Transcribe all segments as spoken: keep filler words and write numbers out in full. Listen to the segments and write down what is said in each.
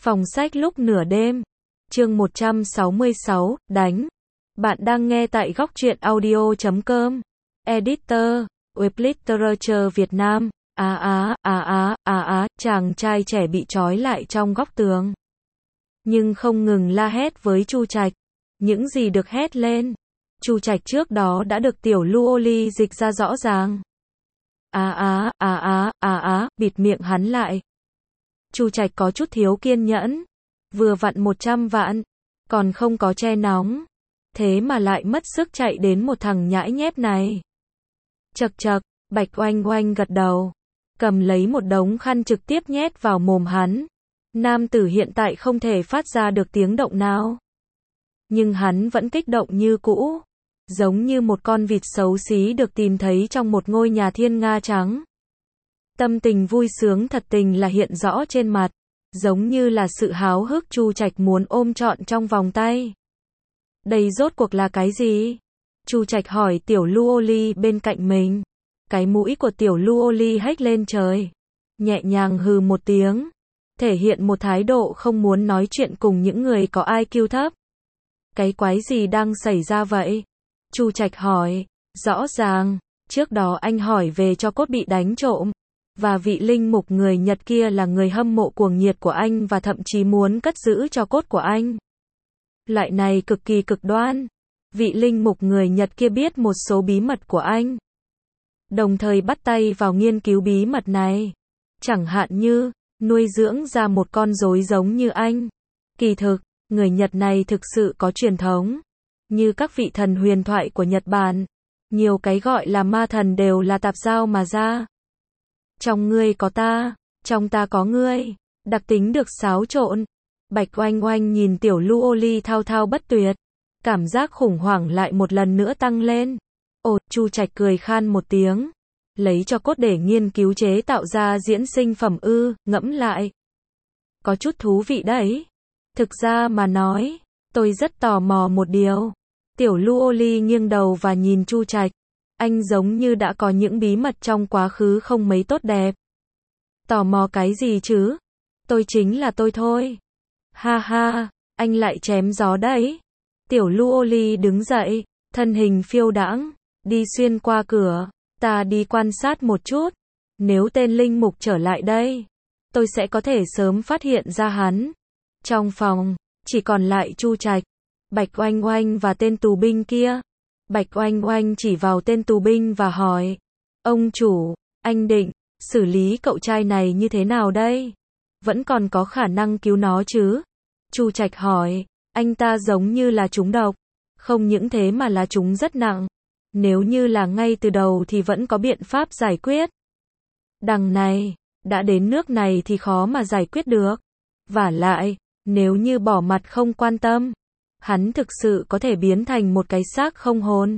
Phòng sách lúc nửa đêm. Chương một trăm sáu mươi sáu, đánh. Bạn đang nghe tại góc truyện audio chấm com. Editor, Web Literature Việt Nam. Á á, á á, á á, chàng trai trẻ bị trói lại trong góc tường. Nhưng không ngừng la hét với Chu Trạch. Những gì được hét lên, Chu Trạch trước đó đã được tiểu Lu Oli dịch ra rõ ràng. Á á, á á, á á, bịt miệng hắn lại. Chu Trạch có chút thiếu kiên nhẫn. Vừa vặn một trăm vạn, còn không có che nóng. Thế mà lại mất sức chạy đến một thằng nhãi nhép này. Chậc chậc, Bạch Oanh Oanh gật đầu. Cầm lấy một đống khăn trực tiếp nhét vào mồm hắn. Nam tử hiện tại không thể phát ra được tiếng động nào. Nhưng hắn vẫn kích động như cũ. Giống như một con vịt xấu xí được tìm thấy trong một ngôi nhà thiên nga trắng. Tâm tình vui sướng thật tình là hiện rõ trên mặt. Giống như là sự háo hức Chu Trạch muốn ôm trọn trong vòng tay. Đây rốt cuộc là cái gì? Chu Trạch hỏi tiểu Lu Oli bên cạnh mình. Cái mũi của tiểu Lu Oli hếch lên trời. Nhẹ nhàng hừ một tiếng. Thể hiện một thái độ không muốn nói chuyện cùng những người có i kiu thấp. Cái quái gì đang xảy ra vậy? Chu Trạch hỏi. Rõ ràng, trước đó anh hỏi về cho cốt bị đánh trộm. Và vị linh mục người Nhật kia là người hâm mộ cuồng nhiệt của anh và thậm chí muốn cất giữ cho cốt của anh. Loại này cực kỳ cực đoan. Vị linh mục người Nhật kia biết một số bí mật của anh. Đồng thời bắt tay vào nghiên cứu bí mật này. Chẳng hạn như, nuôi dưỡng ra một con rối giống như anh. Kỳ thực, người Nhật này thực sự có truyền thống. Như các vị thần huyền thoại của Nhật Bản. Nhiều cái gọi là ma thần đều là tạp giao mà ra. Trong ngươi có ta, trong ta có ngươi. Đặc tính được xáo trộn. Bạch Oanh Oanh nhìn tiểu Lu Oli thao thao bất tuyệt. Cảm giác khủng hoảng lại một lần nữa tăng lên. Ồ, Chu Trạch cười khan một tiếng. Lấy cho cốt để nghiên cứu chế tạo ra diễn sinh phẩm ư, ngẫm lại. Có chút thú vị đấy. Thực ra mà nói, tôi rất tò mò một điều. Tiểu Lu Oli nghiêng đầu và nhìn Chu Trạch. Anh giống như đã có những bí mật trong quá khứ không mấy tốt đẹp. Tò mò cái gì chứ? Tôi chính là tôi thôi. Ha ha, anh lại chém gió đấy. Tiểu Lu Oli đứng dậy, thân hình phiêu đãng, đi xuyên qua cửa. Ta đi quan sát một chút. Nếu tên linh mục trở lại đây, tôi sẽ có thể sớm phát hiện ra hắn. Trong phòng, chỉ còn lại Chu Trạch, Bạch Oanh Oanh và tên tù binh kia. Bạch Oanh Oanh chỉ vào tên tù binh và hỏi. Ông chủ, anh định xử lý cậu trai này như thế nào đây? Vẫn còn có khả năng cứu nó chứ? Chu Trạch hỏi. Anh ta giống như là trúng độc. Không những thế mà là trúng rất nặng. Nếu như là ngay từ đầu thì vẫn có biện pháp giải quyết. Đằng này, đã đến nước này thì khó mà giải quyết được. Vả lại, nếu như bỏ mặt không quan tâm, hắn thực sự có thể biến thành một cái xác không hồn.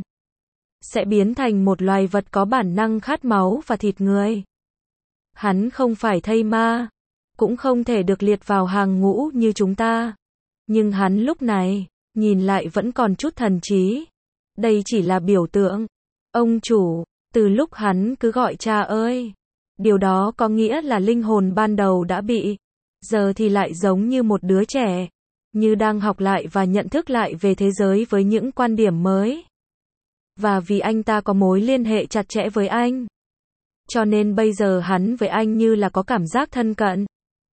Sẽ biến thành một loài vật có bản năng khát máu và thịt người. Hắn không phải thây ma, cũng không thể được liệt vào hàng ngũ như chúng ta. Nhưng hắn lúc này, nhìn lại vẫn còn chút thần trí. Đây chỉ là biểu tượng. Ông chủ, từ lúc hắn cứ gọi cha ơi. Điều đó có nghĩa là linh hồn ban đầu đã bị. Giờ thì lại giống như một đứa trẻ. Như đang học lại và nhận thức lại về thế giới với những quan điểm mới. Và vì anh ta có mối liên hệ chặt chẽ với anh. Cho nên bây giờ hắn với anh như là có cảm giác thân cận.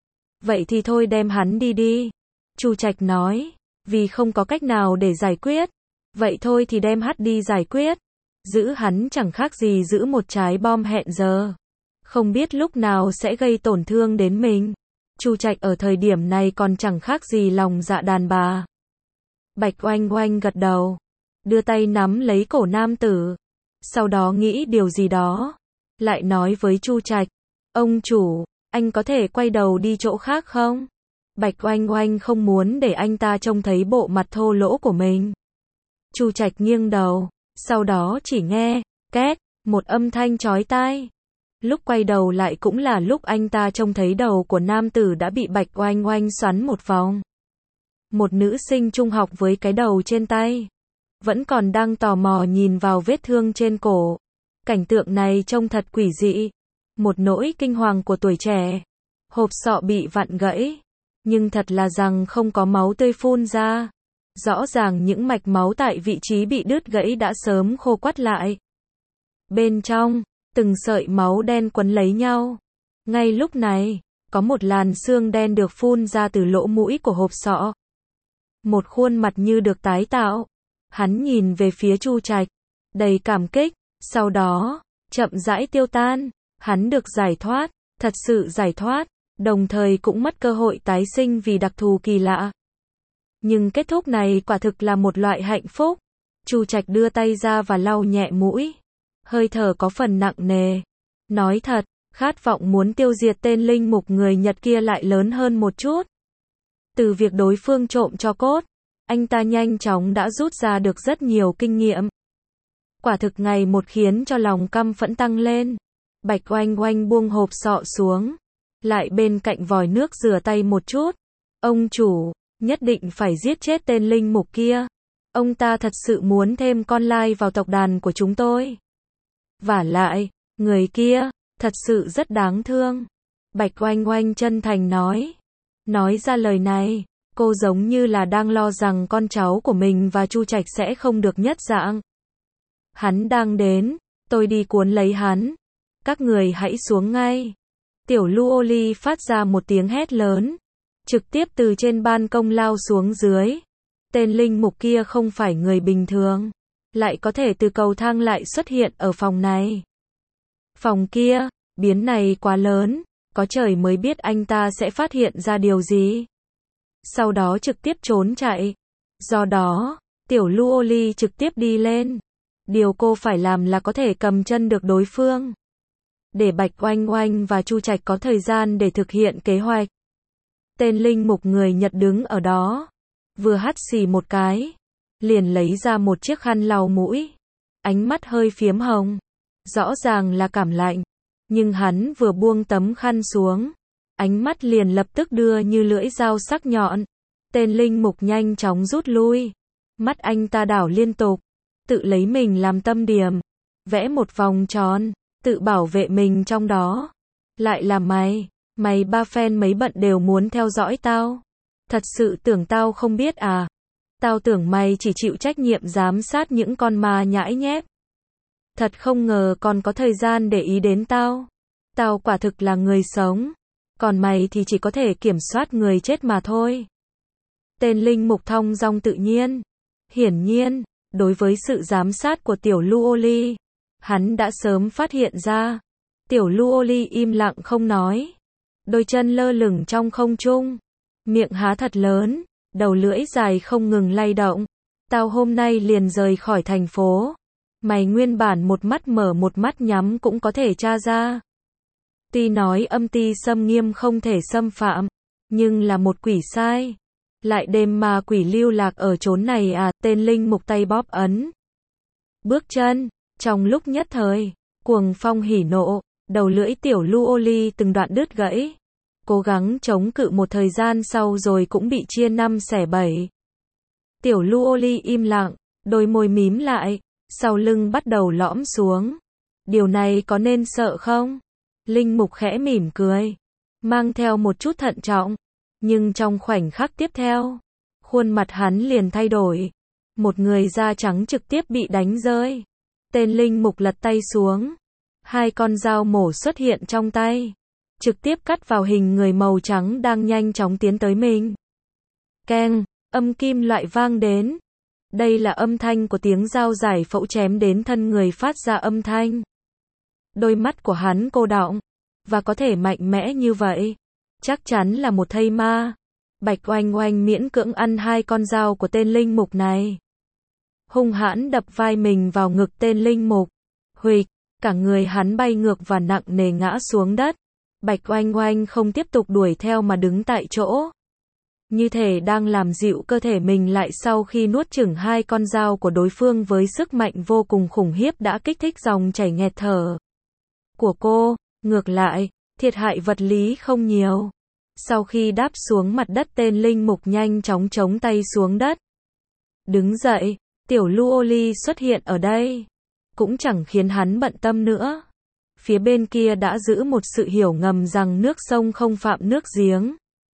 Vậy thì thôi đem hắn đi đi. Chu Trạch nói. Vì không có cách nào để giải quyết. Vậy thôi thì đem hắn đi giải quyết. Giữ hắn chẳng khác gì giữ một trái bom hẹn giờ. Không biết lúc nào sẽ gây tổn thương đến mình. Chu Trạch ở thời điểm này còn chẳng khác gì lòng dạ đàn bà. Bạch Oanh Oanh gật đầu. Đưa tay nắm lấy cổ nam tử. Sau đó nghĩ điều gì đó. Lại nói với Chu Trạch. Ông chủ, anh có thể quay đầu đi chỗ khác không? Bạch Oanh Oanh không muốn để anh ta trông thấy bộ mặt thô lỗ của mình. Chu Trạch nghiêng đầu. Sau đó chỉ nghe, két, một âm thanh chói tai. Lúc quay đầu lại cũng là lúc anh ta trông thấy đầu của nam tử đã bị Bạch Oanh Oanh xoắn một vòng. Một nữ sinh trung học với cái đầu trên tay. Vẫn còn đang tò mò nhìn vào vết thương trên cổ. Cảnh tượng này trông thật quỷ dị. Một nỗi kinh hoàng của tuổi trẻ. Hộp sọ bị vặn gãy. Nhưng thật là rằng không có máu tươi phun ra. Rõ ràng những mạch máu tại vị trí bị đứt gãy đã sớm khô quắt lại. Bên trong, từng sợi máu đen quấn lấy nhau. Ngay lúc này, có một làn xương đen được phun ra từ lỗ mũi của hộp sọ. Một khuôn mặt như được tái tạo. Hắn nhìn về phía Chu Trạch, đầy cảm kích, sau đó, chậm rãi tiêu tan. Hắn được giải thoát, thật sự giải thoát, đồng thời cũng mất cơ hội tái sinh vì đặc thù kỳ lạ. Nhưng kết thúc này quả thực là một loại hạnh phúc. Chu Trạch đưa tay ra và lau nhẹ mũi. Hơi thở có phần nặng nề. Nói thật, khát vọng muốn tiêu diệt tên linh mục người Nhật kia lại lớn hơn một chút. Từ việc đối phương trộm tro cốt, anh ta nhanh chóng đã rút ra được rất nhiều kinh nghiệm. Quả thực ngày một khiến cho lòng căm phẫn tăng lên. Bạch Oanh Oanh buông hộp sọ xuống. Lại bên cạnh vòi nước rửa tay một chút. Ông chủ, nhất định phải giết chết tên linh mục kia. Ông ta thật sự muốn thêm con lai vào tộc đàn của chúng tôi. Vả lại, người kia, thật sự rất đáng thương. Bạch Oanh Oanh chân thành nói. Nói ra lời này, cô giống như là đang lo rằng con cháu của mình và Chu Trạch sẽ không được nhất dạng. Hắn đang đến, tôi đi cuốn lấy hắn. Các người hãy xuống ngay. Tiểu Lu Ly phát ra một tiếng hét lớn. Trực tiếp từ trên ban công lao xuống dưới. Tên linh mục kia không phải người bình thường. Lại có thể từ cầu thang lại xuất hiện ở phòng này. Phòng kia, biến này quá lớn. Có trời mới biết anh ta sẽ phát hiện ra điều gì. Sau đó trực tiếp trốn chạy. Do đó, Tiểu Lu Ly trực tiếp đi lên. Điều cô phải làm là có thể cầm chân được đối phương. Để Bạch Oanh Oanh và Chu Trạch có thời gian để thực hiện kế hoạch. Tên linh mục người Nhật đứng ở đó. Vừa hắt xì một cái. Liền lấy ra một chiếc khăn lau mũi. Ánh mắt hơi phiếm hồng. Rõ ràng là cảm lạnh. Nhưng hắn vừa buông tấm khăn xuống. Ánh mắt liền lập tức đưa như lưỡi dao sắc nhọn. Tên linh mục nhanh chóng rút lui. Mắt anh ta đảo liên tục. Tự lấy mình làm tâm điểm. Vẽ một vòng tròn. Tự bảo vệ mình trong đó. Lại là mày. Mày ba phen mấy bận đều muốn theo dõi tao. Thật sự tưởng tao không biết à? Tao tưởng mày chỉ chịu trách nhiệm giám sát những con ma nhãi nhép. Thật không ngờ còn có thời gian để ý đến tao. Tao quả thực là người sống. Còn mày thì chỉ có thể kiểm soát người chết mà thôi. Tên linh mục thong dong tự nhiên. Hiển nhiên, đối với sự giám sát của Tiểu Lu Ly, hắn đã sớm phát hiện ra. Tiểu Lu Ly im lặng không nói. Đôi chân lơ lửng trong không trung. Miệng há thật lớn. Đầu lưỡi dài không ngừng lay động. Tao hôm nay liền rời khỏi thành phố. Mày nguyên bản một mắt mở một mắt nhắm cũng có thể tra ra. Tuy nói âm ti xâm nghiêm không thể xâm phạm. Nhưng là một quỷ sai. Lại đêm mà quỷ lưu lạc ở chốn này à? Tên linh mục tay bóp ấn. Bước chân. Trong lúc nhất thời. Cuồng phong hỉ nộ. Đầu lưỡi Tiểu Lu Ly từng đoạn đứt gãy. Cố gắng chống cự một thời gian sau rồi cũng bị chia năm xẻ bảy. Tiểu Lu Ly im lặng. Đôi môi mím lại. Sau lưng bắt đầu lõm xuống. Điều này có nên sợ không? Linh mục khẽ mỉm cười. Mang theo một chút thận trọng. Nhưng trong khoảnh khắc tiếp theo. Khuôn mặt hắn liền thay đổi. Một người da trắng trực tiếp bị đánh rơi. Tên linh mục lật tay xuống. Hai con dao mổ xuất hiện trong tay. Trực tiếp cắt vào hình người màu trắng đang nhanh chóng tiến tới mình. Keng, âm kim loại vang đến. Đây là âm thanh của tiếng dao giải phẫu chém đến thân người phát ra âm thanh. Đôi mắt của hắn cô đọng. Và có thể mạnh mẽ như vậy. Chắc chắn là một thây ma. Bạch Oanh Oanh miễn cưỡng ăn hai con dao của tên linh mục này. Hung hãn đập vai mình vào ngực tên linh mục. Huỵch, cả người hắn bay ngược và nặng nề ngã xuống đất. Bạch Oanh Oanh không tiếp tục đuổi theo mà đứng tại chỗ. Như thể đang làm dịu cơ thể mình lại sau khi nuốt chửng hai con dao của đối phương với sức mạnh vô cùng khủng khiếp đã kích thích dòng chảy nghẹt thở của cô. Ngược lại, thiệt hại vật lý không nhiều. Sau khi đáp xuống mặt đất tên linh mục nhanh chóng chống tay xuống đất. Đứng dậy, Tiểu Lu Ly xuất hiện ở đây. Cũng chẳng khiến hắn bận tâm nữa. Phía bên kia đã giữ một sự hiểu ngầm rằng nước sông không phạm nước giếng.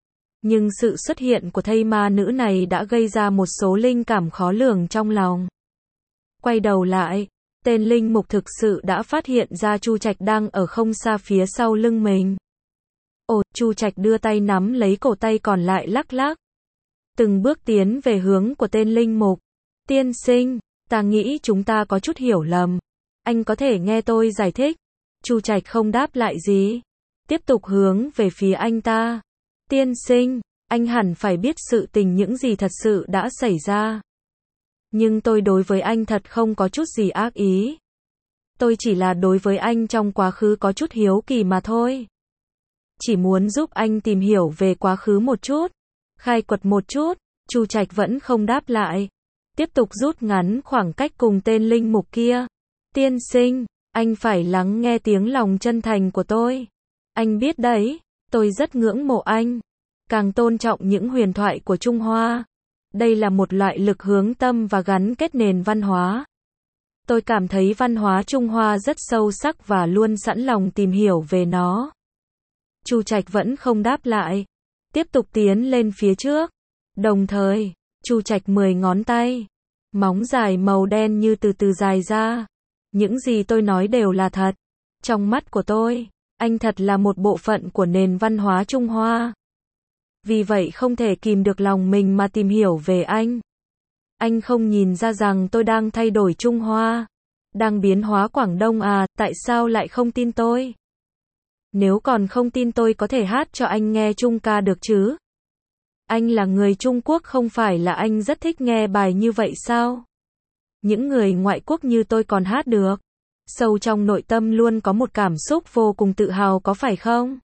Nhưng sự xuất hiện của thây ma nữ này đã gây ra một số linh cảm khó lường trong lòng. Quay đầu lại, tên linh mục thực sự đã phát hiện ra Chu Trạch đang ở không xa phía sau lưng mình. Ồ, Chu Trạch đưa tay nắm lấy cổ tay còn lại lắc lắc. Từng bước tiến về hướng của tên linh mục. Tiên sinh, ta nghĩ chúng ta có chút hiểu lầm. Anh có thể nghe tôi giải thích. Chu Trạch không đáp lại gì. Tiếp tục hướng về phía anh ta. Tiên sinh, anh hẳn phải biết sự tình những gì thật sự đã xảy ra. Nhưng tôi đối với anh thật không có chút gì ác ý. Tôi chỉ là đối với anh trong quá khứ có chút hiếu kỳ mà thôi. Chỉ muốn giúp anh tìm hiểu về quá khứ một chút. Khai quật một chút. Chu Trạch vẫn không đáp lại. Tiếp tục rút ngắn khoảng cách cùng tên linh mục kia. Tiên sinh, anh phải lắng nghe tiếng lòng chân thành của tôi. Anh biết đấy, tôi rất ngưỡng mộ anh. Càng tôn trọng những huyền thoại của Trung Hoa. Đây là một loại lực hướng tâm và gắn kết nền văn hóa. Tôi cảm thấy văn hóa Trung Hoa rất sâu sắc và luôn sẵn lòng tìm hiểu về nó. Chu Trạch vẫn không đáp lại. Tiếp tục tiến lên phía trước. Đồng thời, Chu Trạch mười ngón tay. Móng dài màu đen như từ từ dài ra. Những gì tôi nói đều là thật. Trong mắt của tôi, anh thật là một bộ phận của nền văn hóa Trung Hoa. Vì vậy không thể kìm được lòng mình mà tìm hiểu về anh. Anh không nhìn ra rằng tôi đang thay đổi Trung Hoa. Đang biến hóa Quảng Đông à, tại sao lại không tin tôi? Nếu còn không tin tôi có thể hát cho anh nghe Trung ca được chứ? Anh là người Trung Quốc không phải là anh rất thích nghe bài như vậy sao? Những người ngoại quốc như tôi còn hát được. Sâu trong nội tâm luôn có một cảm xúc vô cùng tự hào có phải không?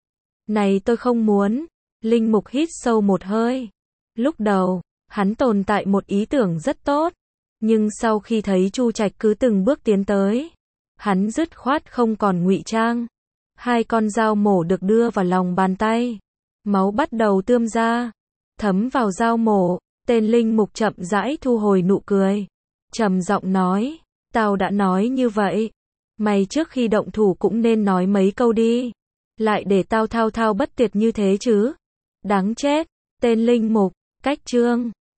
Này tôi không muốn. Linh mục hít sâu một hơi. Lúc đầu, hắn tồn tại một ý tưởng rất tốt. Nhưng sau khi thấy Chu Trạch cứ từng bước tiến tới, hắn dứt khoát không còn ngụy trang. Hai con dao mổ được đưa vào lòng bàn tay. Máu bắt đầu tươm ra. Thấm vào dao mổ. Tên linh mục chậm rãi thu hồi nụ cười. Trầm giọng nói. Tao đã nói như vậy. Mày trước khi động thủ cũng nên nói mấy câu đi. Lại để tao thao thao bất tuyệt như thế chứ. Đáng chết. Tên linh mục. Cách chương.